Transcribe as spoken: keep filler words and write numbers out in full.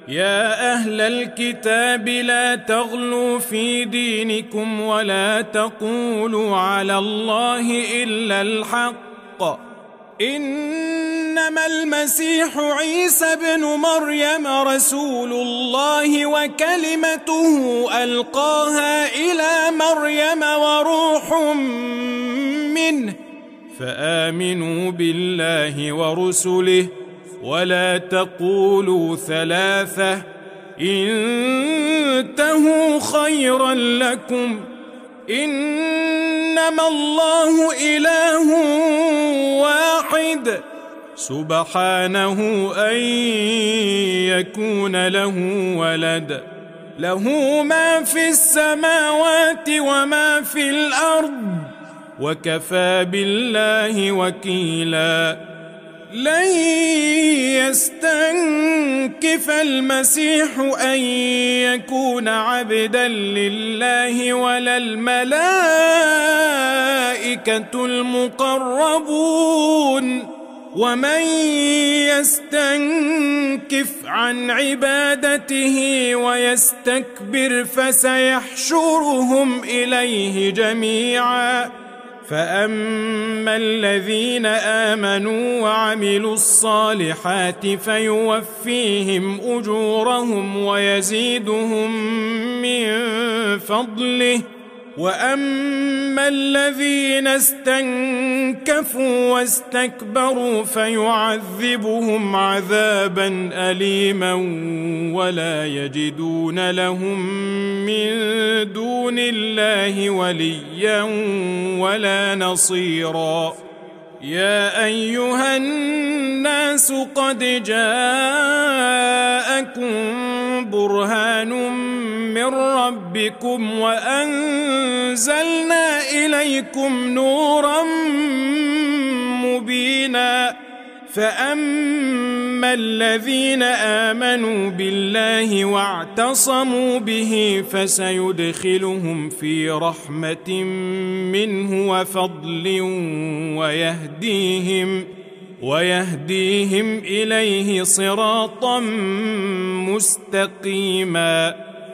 يا أهل الكتاب لا تغلوا في دينكم ولا تقولوا على الله إلا الحق إنما المسيح عيسى بن مريم رسول الله وكلمته ألقاها إلى مريم وروح منه فآمنوا بالله ورسله ولا تقولوا ثلاثة انتهوا خيرا لكم إنما الله إله واحد سبحانه أن يكون له ولد له ما في السماوات وما في الأرض وكفى بالله وكيلا لن يستنكف المسيح أن يكون عبدا لله ولا الملائكة المقربون ومن يستنكف عن عبادته ويستكبر فسيحشرهم إليه جميعا فأما الذين آمنوا وعملوا الصالحات فيوفيهم أجورهم ويزيدهم من فضله وأما الذين استنكفوا واستكبروا فيعذبهم عذابا أليما ولا يجدون لهم من دون الله وليا ولا نصيرا يا أيها الناس قد جاءكم برهان من ربكم وأنزلنا إليكم نورا مبينا فأما الذين آمنوا بالله واعتصموا به فسيدخلهم في رحمة منه وفضل ويهديهم ويهديهم إليه صراطا مستقيما